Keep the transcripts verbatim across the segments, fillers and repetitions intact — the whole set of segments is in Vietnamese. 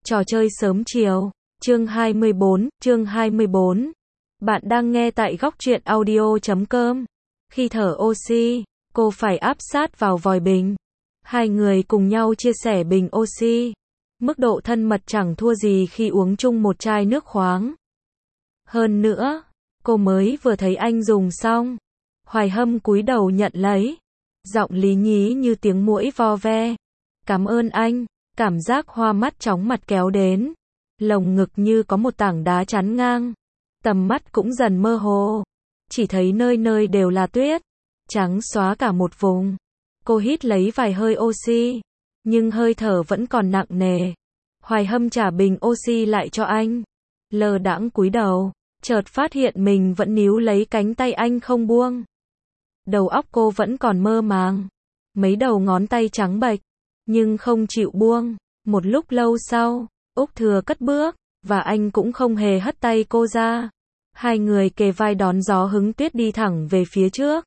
Trò chơi sớm chiều. Chương hai mươi bốn, chương hai mươi bốn. Bạn đang nghe tại góc truyện audio chấm com. Khi thở oxy, cô phải áp sát vào vòi bình. Hai người cùng nhau chia sẻ bình oxy. Mức độ thân mật chẳng thua gì khi uống chung một chai nước khoáng. Hơn nữa, cô mới vừa thấy anh dùng xong. Hoài Hâm cúi đầu nhận lấy. Giọng lý nhí như tiếng muỗi vo ve. Cảm ơn anh. Cảm giác hoa mắt chóng mặt kéo đến. Lồng ngực như có một tảng đá chắn ngang. Tầm mắt cũng dần mơ hồ. Chỉ thấy nơi nơi đều là tuyết. Trắng xóa cả một vùng. Cô hít lấy vài hơi oxy. Nhưng hơi thở vẫn còn nặng nề. Hoài Hâm trả bình oxy lại cho anh. Lơ đãng cúi đầu. Chợt phát hiện mình vẫn níu lấy cánh tay anh không buông. Đầu óc cô vẫn còn mơ màng. Mấy đầu ngón tay trắng bệch. Nhưng không chịu buông. Một lúc lâu sau, Úc Thừa cất bước, và anh cũng không hề hất tay cô ra. Hai người kề vai đón gió hứng tuyết đi thẳng về phía trước.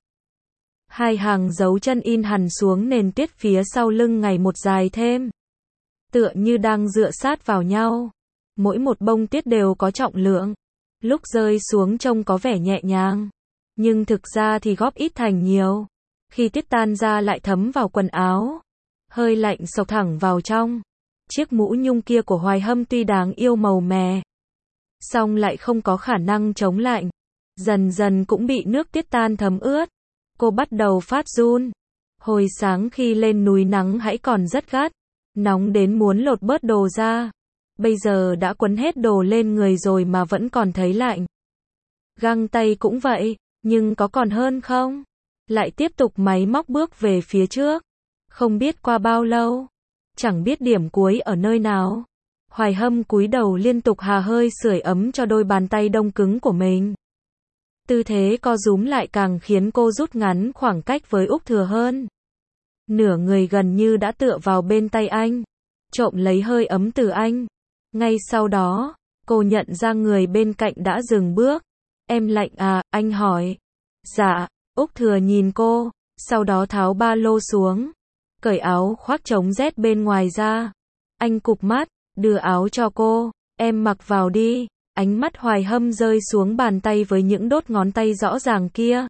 Hai hàng dấu chân in hẳn xuống nền tuyết phía sau lưng ngày một dài thêm. Tựa như đang dựa sát vào nhau. Mỗi một bông tuyết đều có trọng lượng. Lúc rơi xuống trông có vẻ nhẹ nhàng. Nhưng thực ra thì góp ít thành nhiều. Khi tuyết tan ra lại thấm vào quần áo. Hơi lạnh xộc thẳng vào trong. Chiếc mũ nhung kia của Hoài Hâm tuy đáng yêu màu mè, song lại không có khả năng chống lạnh. Dần dần cũng bị nước tuyết tan thấm ướt. Cô bắt đầu phát run. Hồi sáng khi lên núi nắng hãy còn rất gắt. Nóng đến muốn lột bớt đồ ra. Bây giờ đã quấn hết đồ lên người rồi mà vẫn còn thấy lạnh. Găng tay cũng vậy. Nhưng có còn hơn không? Lại tiếp tục máy móc bước về phía trước. Không biết qua bao lâu. Chẳng biết điểm cuối ở nơi nào. Hoài Hâm cúi đầu liên tục hà hơi sưởi ấm cho đôi bàn tay đông cứng của mình. Tư thế co rúm lại càng khiến cô rút ngắn khoảng cách với Úc Thừa hơn. Nửa người gần như đã tựa vào bên tay anh. Trộm lấy hơi ấm từ anh. Ngay sau đó, cô nhận ra người bên cạnh đã dừng bước. Em lạnh à, anh hỏi. Dạ, Úc Thừa nhìn cô, sau đó tháo ba lô xuống. Cởi áo khoác chống rét bên ngoài ra. Anh cụp mắt, đưa áo cho cô. Em mặc vào đi. Ánh mắt Hoài Hâm rơi xuống bàn tay với những đốt ngón tay rõ ràng kia.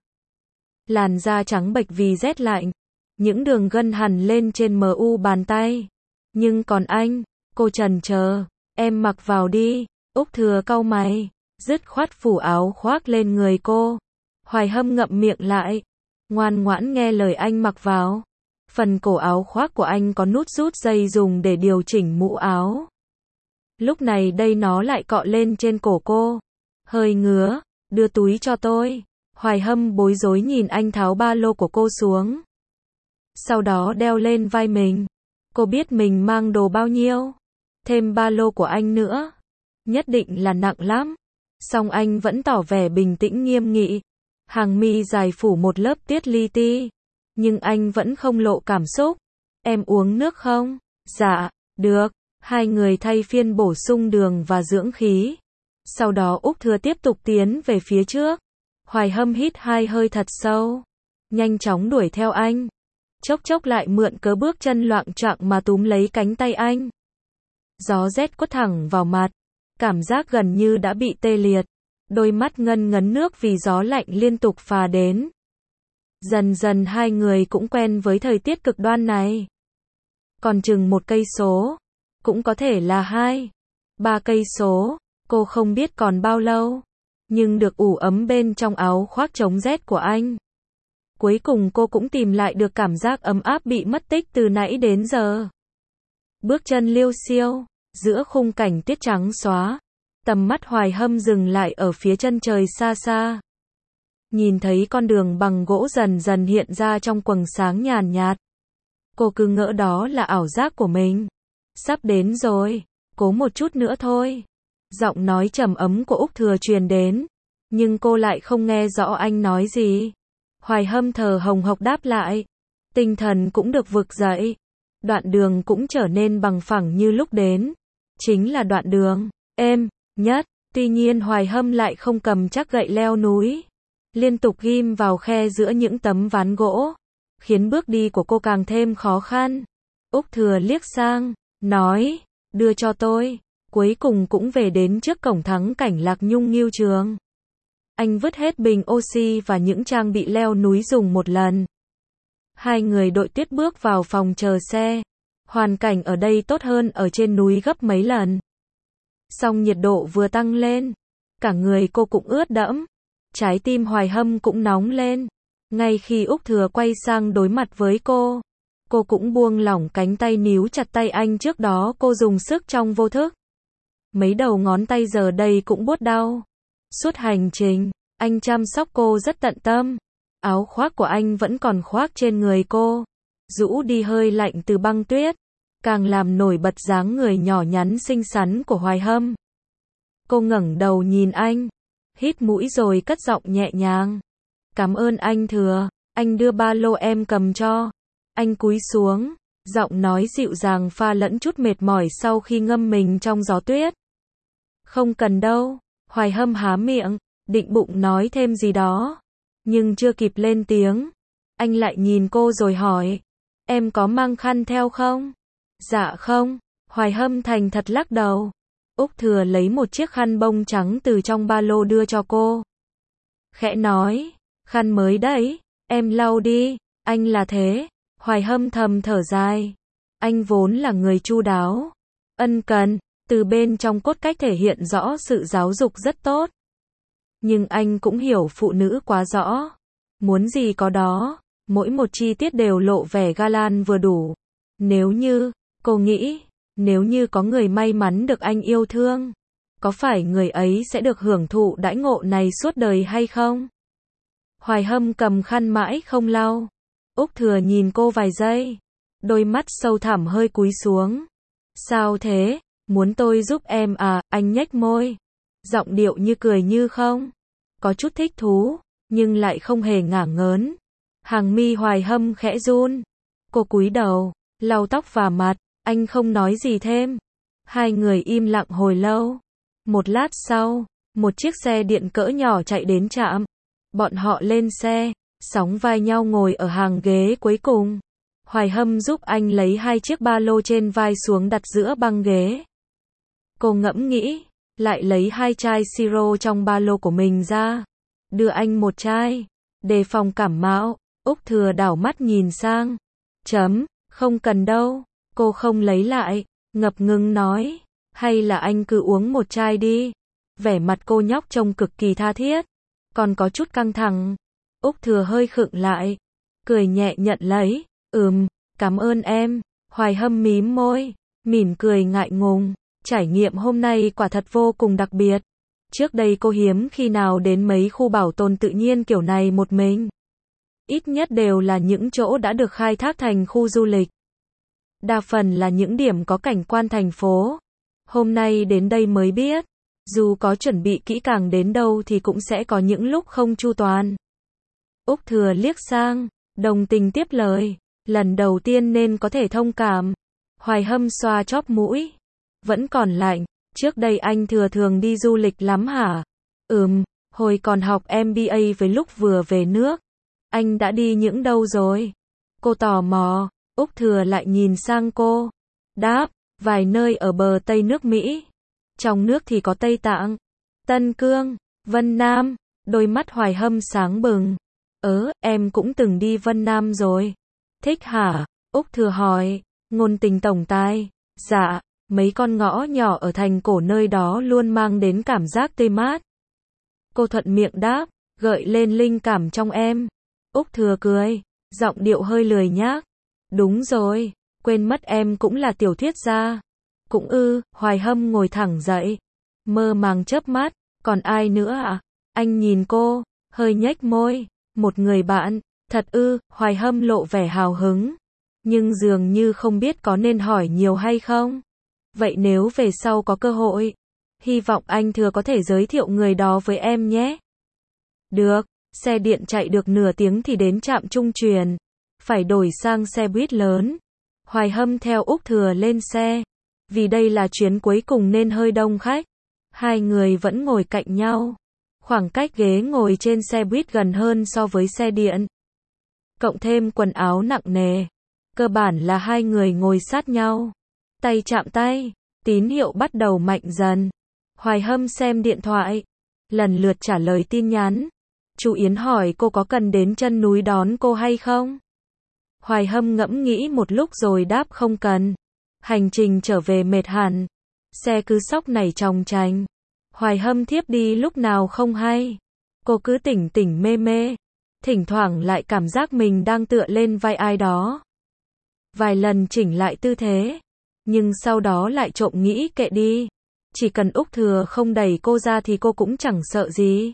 Làn da trắng bệch vì rét lạnh. Những đường gân hằn lên trên mờ u bàn tay. Nhưng còn anh, cô chần chờ. Em mặc vào đi. Úc Thừa cau mày, dứt khoát phủ áo khoác lên người cô. Hoài Hâm ngậm miệng lại. Ngoan ngoãn nghe lời anh mặc vào. Phần cổ áo khoác của anh có nút rút dây dùng để điều chỉnh mũ áo. Lúc này đây nó lại cọ lên trên cổ cô. Hơi ngứa, đưa túi cho tôi. Hoài Hâm bối rối nhìn anh tháo ba lô của cô xuống. Sau đó đeo lên vai mình. Cô biết mình mang đồ bao nhiêu. Thêm ba lô của anh nữa. Nhất định là nặng lắm. Song anh vẫn tỏ vẻ bình tĩnh nghiêm nghị. Hàng mi dài phủ một lớp tiết li ti. Nhưng anh vẫn không lộ cảm xúc. Em uống nước không? Dạ, được. Hai người thay phiên bổ sung đường và dưỡng khí. Sau đó Úc Thừa tiếp tục tiến về phía trước. Hoài Hâm hít hai hơi thật sâu. Nhanh chóng đuổi theo anh. Chốc chốc lại mượn cớ bước chân loạng choạng mà túm lấy cánh tay anh. Gió rét quất thẳng vào mặt. Cảm giác gần như đã bị tê liệt. Đôi mắt ngân ngấn nước vì gió lạnh liên tục phà đến. Dần dần hai người cũng quen với thời tiết cực đoan này. Còn chừng một cây số, cũng có thể là hai, ba cây số, cô không biết còn bao lâu, nhưng được ủ ấm bên trong áo khoác chống rét của anh. Cuối cùng cô cũng tìm lại được cảm giác ấm áp bị mất tích từ nãy đến giờ. Bước chân liêu xiêu, giữa khung cảnh tuyết trắng xóa, tầm mắt Hoài Hâm dừng lại ở phía chân trời xa xa. Nhìn thấy con đường bằng gỗ dần dần hiện ra trong quầng sáng nhàn nhạt. Cô cứ ngỡ đó là ảo giác của mình. Sắp đến rồi, cố một chút nữa thôi. Giọng nói trầm ấm của Úc Thừa truyền đến. Nhưng cô lại không nghe rõ anh nói gì. Hoài Hâm thở hồng hộc đáp lại. Tinh thần cũng được vực dậy. Đoạn đường cũng trở nên bằng phẳng như lúc đến. Chính là đoạn đường êm nhất. Tuy nhiên Hoài Hâm lại không cầm chắc gậy leo núi. Liên tục ghim vào khe giữa những tấm ván gỗ. Khiến bước đi của cô càng thêm khó khăn. Úc Thừa liếc sang, nói, đưa cho tôi. Cuối cùng cũng về đến trước cổng thắng cảnh Lạc Nhung Ngưu Trường. Anh vứt hết bình oxy và những trang bị leo núi dùng một lần. Hai người đội tuyết bước vào phòng chờ xe. Hoàn cảnh ở đây tốt hơn ở trên núi gấp mấy lần. Song nhiệt độ vừa tăng lên, cả người cô cũng ướt đẫm. Trái tim Hoài Hâm cũng nóng lên. Ngay khi Úc Thừa quay sang đối mặt với cô, cô cũng buông lỏng cánh tay níu chặt tay anh trước đó cô dùng sức trong vô thức. Mấy đầu ngón tay giờ đây cũng buốt đau. Suốt hành trình, anh chăm sóc cô rất tận tâm. Áo khoác của anh vẫn còn khoác trên người cô, rũ đi hơi lạnh từ băng tuyết, càng làm nổi bật dáng người nhỏ nhắn xinh xắn của Hoài Hâm. Cô ngẩng đầu nhìn anh, hít mũi rồi cất giọng nhẹ nhàng. Cảm ơn anh Thừa, anh đưa ba lô em cầm cho. Anh cúi xuống, giọng nói dịu dàng pha lẫn chút mệt mỏi sau khi ngâm mình trong gió tuyết. Không cần đâu. Hoài Hâm há miệng, định bụng nói thêm gì đó, nhưng chưa kịp lên tiếng, anh lại nhìn cô rồi hỏi, em có mang khăn theo không? Dạ không. Hoài Hâm thành thật lắc đầu. Úc Thừa lấy một chiếc khăn bông trắng từ trong ba lô đưa cho cô. Khẽ nói, khăn mới đấy, em lau đi. Anh là thế. Hoài Hâm thầm thở dài. Anh vốn là người chu đáo, ân cần, từ bên trong cốt cách thể hiện rõ sự giáo dục rất tốt. Nhưng anh cũng hiểu phụ nữ quá rõ. Muốn gì có đó, mỗi một chi tiết đều lộ vẻ ga lan vừa đủ. Nếu như, cô nghĩ, nếu như có người may mắn được anh yêu thương, có phải người ấy sẽ được hưởng thụ đãi ngộ này suốt đời hay không? Hoài Hâm cầm khăn mãi không lau. Úc Thừa nhìn cô vài giây, đôi mắt sâu thẳm hơi cúi xuống. Sao thế? Muốn tôi giúp em à? Anh nhếch môi, giọng điệu như cười như không, có chút thích thú, nhưng lại không hề ngả ngớn. Hàng mi Hoài Hâm khẽ run. Cô cúi đầu, lau tóc và mặt, anh không nói gì thêm. Hai người im lặng hồi lâu. Một lát sau, một chiếc xe điện cỡ nhỏ chạy đến trạm. Bọn họ lên xe, sóng vai nhau ngồi ở hàng ghế cuối cùng. Hoài Hâm giúp anh lấy hai chiếc ba lô trên vai xuống đặt giữa băng ghế. Cô ngẫm nghĩ, lại lấy hai chai siro trong ba lô của mình ra, đưa anh một chai, đề phòng cảm mạo. Úc Thừa đảo mắt nhìn sang. Chấm, không cần đâu. Cô không lấy lại, ngập ngừng nói, hay là anh cứ uống một chai đi. Vẻ mặt cô nhóc trông cực kỳ tha thiết, còn có chút căng thẳng. Úc Thừa hơi khựng lại, cười nhẹ nhận lấy. Ừm, cảm ơn em. Hoài Hâm mím môi, mỉm cười ngại ngùng. Trải nghiệm hôm nay quả thật vô cùng đặc biệt. Trước đây cô hiếm khi nào đến mấy khu bảo tồn tự nhiên kiểu này một mình. Ít nhất đều là những chỗ đã được khai thác thành khu du lịch. Đa phần là những điểm có cảnh quan thành phố. Hôm nay đến đây mới biết, dù có chuẩn bị kỹ càng đến đâu thì cũng sẽ có những lúc không chu toàn. Úc Thừa liếc sang, đồng tình tiếp lời, lần đầu tiên nên có thể thông cảm. Hoài Hâm xoa chóp mũi, vẫn còn lạnh, trước đây anh Thừa thường đi du lịch lắm hả? Ừm, hồi còn học em bê a với lúc vừa về nước. Anh đã đi những đâu rồi? Cô tò mò. Úc Thừa lại nhìn sang cô, đáp, vài nơi ở bờ Tây nước Mỹ. Trong nước thì có Tây Tạng, Tân Cương, Vân Nam. Đôi mắt Hoài Hâm sáng bừng. Ớ, em cũng từng đi Vân Nam rồi. Thích hả? Úc Thừa hỏi, ngôn tình tổng tai. Dạ, mấy con ngõ nhỏ ở thành cổ nơi đó luôn mang đến cảm giác tê mát. Cô thuận miệng đáp, gợi lên linh cảm trong em. Úc Thừa cười, giọng điệu hơi lười nhác. Đúng rồi, quên mất em cũng là tiểu thuyết gia. Cũng ư. Hoài Hâm ngồi thẳng dậy, mơ màng chớp mắt, còn ai nữa ạ? Anh nhìn cô, hơi nhếch môi, một người bạn. Thật ư? Hoài Hâm lộ vẻ hào hứng, nhưng dường như không biết có nên hỏi nhiều hay không. Vậy nếu về sau có cơ hội, hy vọng anh Thừa có thể giới thiệu người đó với em nhé. Được. Xe điện chạy được nửa tiếng thì đến trạm trung chuyển, phải đổi sang xe buýt lớn. Hoài Hâm theo Úc Thừa lên xe, vì đây là chuyến cuối cùng nên hơi đông khách. Hai người vẫn ngồi cạnh nhau, khoảng cách ghế ngồi trên xe buýt gần hơn so với xe điện. Cộng thêm quần áo nặng nề, cơ bản là hai người ngồi sát nhau, tay chạm tay. Tín hiệu bắt đầu mạnh dần. Hoài Hâm xem điện thoại, lần lượt trả lời tin nhắn. Chu Yến hỏi cô có cần đến chân núi đón cô hay không? Hoài Hâm ngẫm nghĩ một lúc rồi đáp không cần. Hành trình trở về mệt hẳn. Xe cứ sóc nảy chòng chành. Hoài Hâm thiếp đi lúc nào không hay. Cô cứ tỉnh tỉnh mê mê. Thỉnh thoảng lại cảm giác mình đang tựa lên vai ai đó. Vài lần chỉnh lại tư thế. Nhưng sau đó lại trộm nghĩ kệ đi. Chỉ cần Úc Thừa không đẩy cô ra thì cô cũng chẳng sợ gì.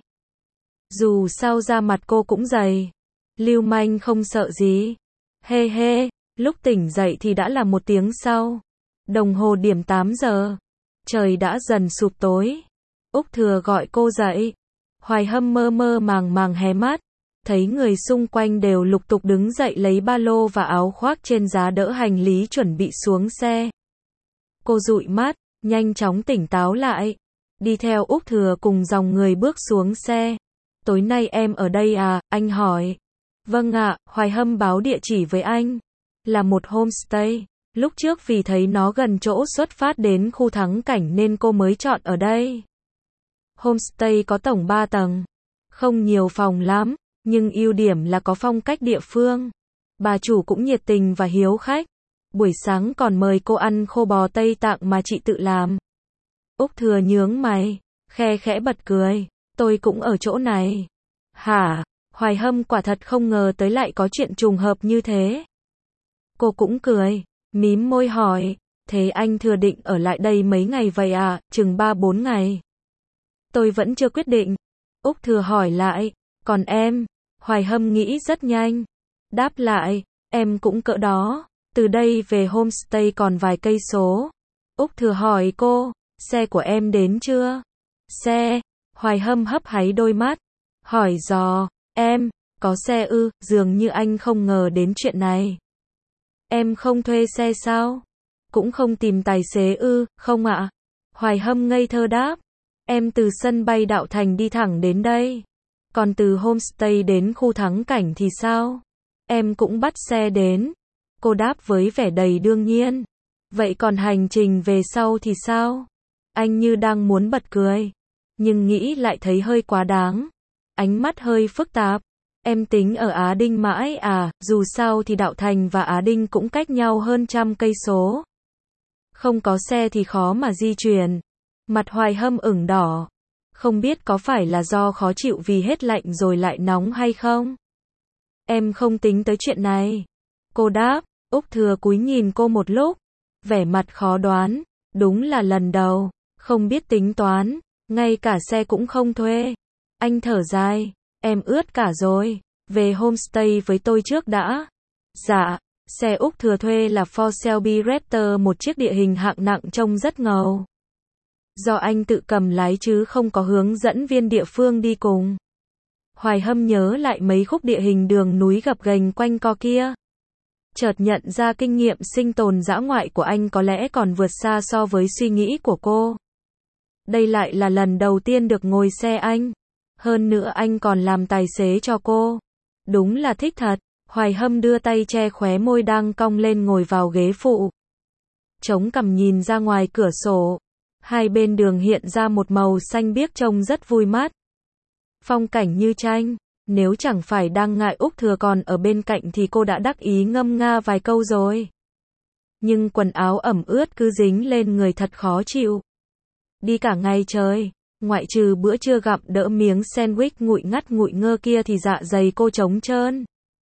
Dù sao da mặt cô cũng dày. Lưu manh không sợ gì. Hê hê, lúc tỉnh dậy thì đã là một tiếng sau. Đồng hồ điểm tám giờ. Trời đã dần sụp tối. Úc Thừa gọi cô dậy. Hoài Hâm mơ mơ màng màng hé mắt. Thấy người xung quanh đều lục tục đứng dậy lấy ba lô và áo khoác trên giá đỡ hành lý chuẩn bị xuống xe. Cô dụi mắt, nhanh chóng tỉnh táo lại. Đi theo Úc Thừa cùng dòng người bước xuống xe. Tối nay em ở đây à, anh hỏi. Vâng ạ, Hoài Hâm báo địa chỉ với anh. Là một homestay. Lúc trước vì thấy nó gần chỗ xuất phát đến khu thắng cảnh nên cô mới chọn ở đây. Homestay có tổng ba tầng. Không nhiều phòng lắm, nhưng ưu điểm là có phong cách địa phương. Bà chủ cũng nhiệt tình và hiếu khách. Buổi sáng còn mời cô ăn khô bò Tây Tạng mà chị tự làm. Úc Thừa nhướng mày, khe khẽ bật cười. Tôi cũng ở chỗ này. Hả? Hoài Hâm quả thật không ngờ tới lại có chuyện trùng hợp như thế. Cô cũng cười, mím môi hỏi. Thế anh Thừa định ở lại đây mấy ngày vậy à? Chừng ba bốn ngày. Tôi vẫn chưa quyết định. Úc Thừa hỏi lại. Còn em? Hoài Hâm nghĩ rất nhanh. Đáp lại. Em cũng cỡ đó. Từ đây về homestay còn vài cây số. Úc Thừa hỏi cô. Xe của em đến chưa? Xe. Hoài Hâm hấp háy đôi mắt. Hỏi dò. Em, có xe ư? Dường như anh không ngờ đến chuyện này. Em không thuê xe sao? Cũng không tìm tài xế ư? Không ạ. Hoài Hâm ngây thơ đáp. Em từ sân bay Đạo Thành đi thẳng đến đây. Còn từ homestay đến khu thắng cảnh thì sao? Em cũng bắt xe đến. Cô đáp với vẻ đầy đương nhiên. Vậy còn hành trình về sau thì sao? Anh như đang muốn bật cười. Nhưng nghĩ lại thấy hơi quá đáng. Ánh mắt hơi phức tạp. Em tính ở Á Đinh mãi à? Dù sao thì Đạo Thành và Á Đinh cũng cách nhau hơn trăm cây số. Không có xe thì khó mà di chuyển. Mặt Hoài Hâm ửng đỏ. Không biết có phải là do khó chịu vì hết lạnh rồi lại nóng hay không? Em không tính tới chuyện này. Cô đáp. Úc Thừa cúi nhìn cô một lúc. Vẻ mặt khó đoán. Đúng là lần đầu. Không biết tính toán. Ngay cả xe cũng không thuê. Anh thở dài. Em ướt cả rồi. Về homestay với tôi trước đã. Dạ. Xe Úc Thừa thuê là Ford Shelby Raptor, một chiếc địa hình hạng nặng trông rất ngầu. Do anh tự cầm lái chứ không có hướng dẫn viên địa phương đi cùng. Hoài Hâm nhớ lại mấy khúc địa hình đường núi gập ghềnh quanh co kia. Chợt nhận ra kinh nghiệm sinh tồn dã ngoại của anh có lẽ còn vượt xa so với suy nghĩ của cô. Đây lại là lần đầu tiên được ngồi xe anh. Hơn nữa anh còn làm tài xế cho cô. Đúng là thích thật. Hoài Hâm đưa tay che khóe môi đang cong lên ngồi vào ghế phụ. Chống cằm nhìn ra ngoài cửa sổ. Hai bên đường hiện ra một màu xanh biếc trông rất vui mắt. Phong cảnh như tranh. Nếu chẳng phải đang ngại Úc Thừa còn ở bên cạnh thì cô đã đắc ý ngâm nga vài câu rồi. Nhưng quần áo ẩm ướt cứ dính lên người thật khó chịu. Đi cả ngày trời, ngoại trừ bữa trưa gặm đỡ miếng sandwich nguội ngắt nguội ngơ kia thì dạ dày cô trống trơn.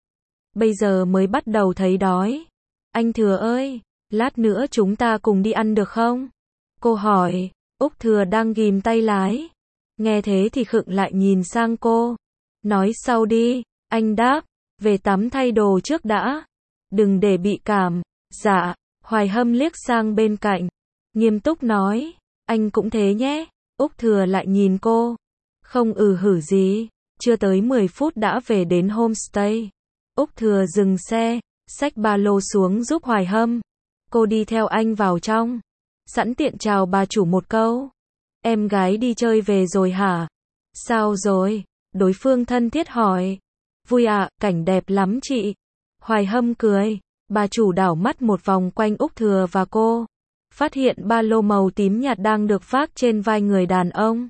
Bây giờ mới bắt đầu thấy đói. Anh Thừa ơi, lát nữa chúng ta cùng đi ăn được không? Cô hỏi. Úc Thừa đang ghìm tay lái. Nghe thế thì khựng lại nhìn sang cô. Nói sau đi. Anh đáp. Về tắm thay đồ trước đã. Đừng để bị cảm. Dạ. Hoài Hâm liếc sang bên cạnh. Nghiêm túc nói. Anh cũng thế nhé. Úc Thừa lại nhìn cô. Không ừ hử gì. Chưa tới mười phút đã về đến homestay. Úc Thừa dừng xe, xách ba lô xuống giúp Hoài Hâm. Cô đi theo anh vào trong. Sẵn tiện chào bà chủ một câu. Em gái đi chơi về rồi hả? Sao rồi? Đối phương thân thiết hỏi. Vui ạ, à, cảnh đẹp lắm chị. Hoài Hâm cười. Bà chủ đảo mắt một vòng quanh Úc Thừa và cô. phát hiện ba lô màu tím nhạt đang được vác trên vai người đàn ông.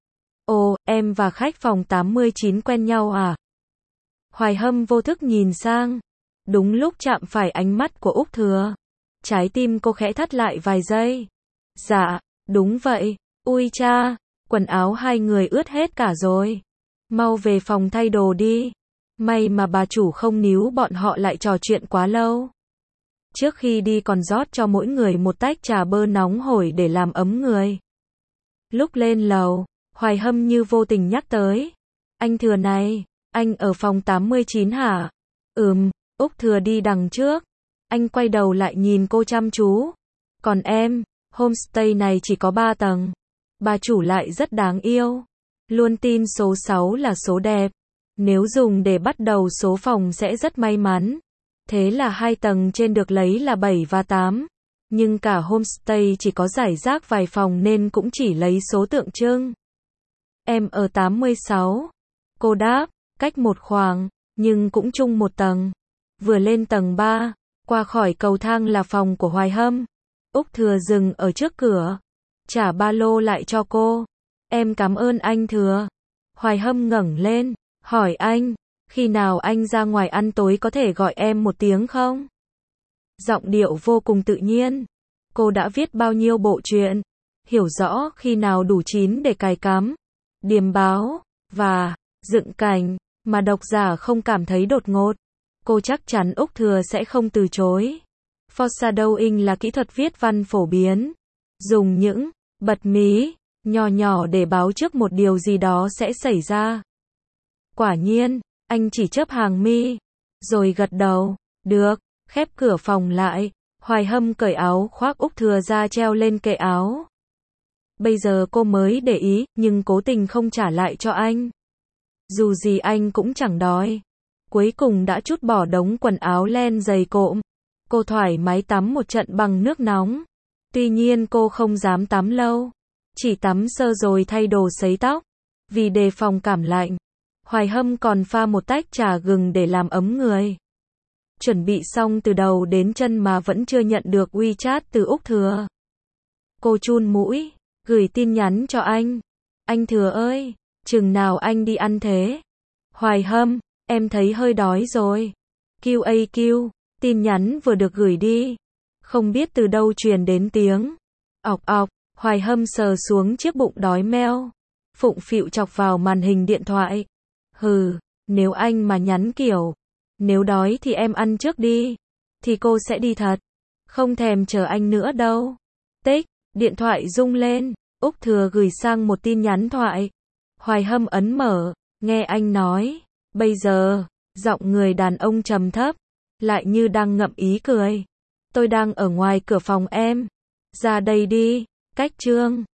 Ồ, em và khách phòng tám mươi chín quen nhau à? Hoài Hâm vô thức nhìn sang. Đúng lúc chạm phải ánh mắt của Úc Thừa. Trái tim cô khẽ thắt lại vài giây. Dạ, đúng vậy. Ui cha, quần áo hai người ướt hết cả rồi. Mau về phòng thay đồ đi. May mà bà chủ không níu bọn họ lại trò chuyện quá lâu. Trước khi đi còn rót cho mỗi người một tách trà bơ nóng hổi để làm ấm người. Lúc lên lầu, Hoài Hâm như vô tình nhắc tới. Anh Thừa này, anh ở phòng tám mươi chín hả? Ừm, Úc Thừa đi đằng trước. Anh quay đầu lại nhìn cô chăm chú. Còn em, homestay này chỉ có ba tầng. Bà chủ lại rất đáng yêu. Luôn tin số sáu là số đẹp. Nếu dùng để bắt đầu số phòng sẽ rất may mắn. Thế là hai tầng trên được lấy là bảy và tám. Nhưng cả homestay chỉ có rải rác vài phòng nên cũng chỉ lấy số tượng trưng. Em ở tám mươi sáu. Cô đáp, cách một khoảng, nhưng cũng chung một tầng. Vừa lên tầng ba, qua khỏi cầu thang là phòng của Hoài Hâm. Úc Thừa dừng ở trước cửa, trả ba lô lại cho cô. Em cảm ơn anh Thừa. Hoài Hâm ngẩng lên, hỏi anh, khi nào anh ra ngoài ăn tối có thể gọi em một tiếng không? Giọng điệu vô cùng tự nhiên. Cô đã viết bao nhiêu bộ truyện, hiểu rõ khi nào đủ chín để cài cắm, điềm báo, và dựng cảnh, mà độc giả không cảm thấy đột ngột. Cô chắc chắn Úc Thừa sẽ không từ chối. Foreshadowing là kỹ thuật viết văn phổ biến. Dùng những bật mí nhỏ nhỏ để báo trước một điều gì đó sẽ xảy ra. Quả nhiên, anh chỉ chớp hàng mi, rồi gật đầu. Được, khép cửa phòng lại. Hoài Hâm cởi áo khoác Úc Thừa ra treo lên kệ áo. Bây giờ cô mới để ý, nhưng cố tình không trả lại cho anh. Dù gì anh cũng chẳng đói. Cuối cùng đã trút bỏ đống quần áo len dày cộm. Cô thoải mái tắm một trận bằng nước nóng. Tuy nhiên cô không dám tắm lâu. Chỉ tắm sơ rồi thay đồ sấy tóc. Vì đề phòng cảm lạnh, Hoài Hâm còn pha một tách trà gừng để làm ấm người. Chuẩn bị xong từ đầu đến chân mà vẫn chưa nhận được WeChat từ Úc Thừa. Cô chun mũi, gửi tin nhắn cho anh. Anh Thừa ơi, chừng nào anh đi ăn thế? Hoài Hâm, em thấy hơi đói rồi. quy a quy, tin nhắn vừa được gửi đi. Không biết từ đâu truyền đến tiếng. Ọc ọc, Hoài Hâm sờ xuống chiếc bụng đói meo. Phụng phịu chọc vào màn hình điện thoại. Hừ, nếu anh mà nhắn kiểu, nếu đói thì em ăn trước đi, thì cô sẽ đi thật. Không thèm chờ anh nữa đâu. Tích, điện thoại rung lên. Úc Thừa gửi sang một tin nhắn thoại. Hoài Hâm ấn mở, nghe anh nói. Bây giờ, giọng người đàn ông trầm thấp, lại như đang ngậm ý cười. Tôi đang ở ngoài cửa phòng em. Ra đây đi, cách trương.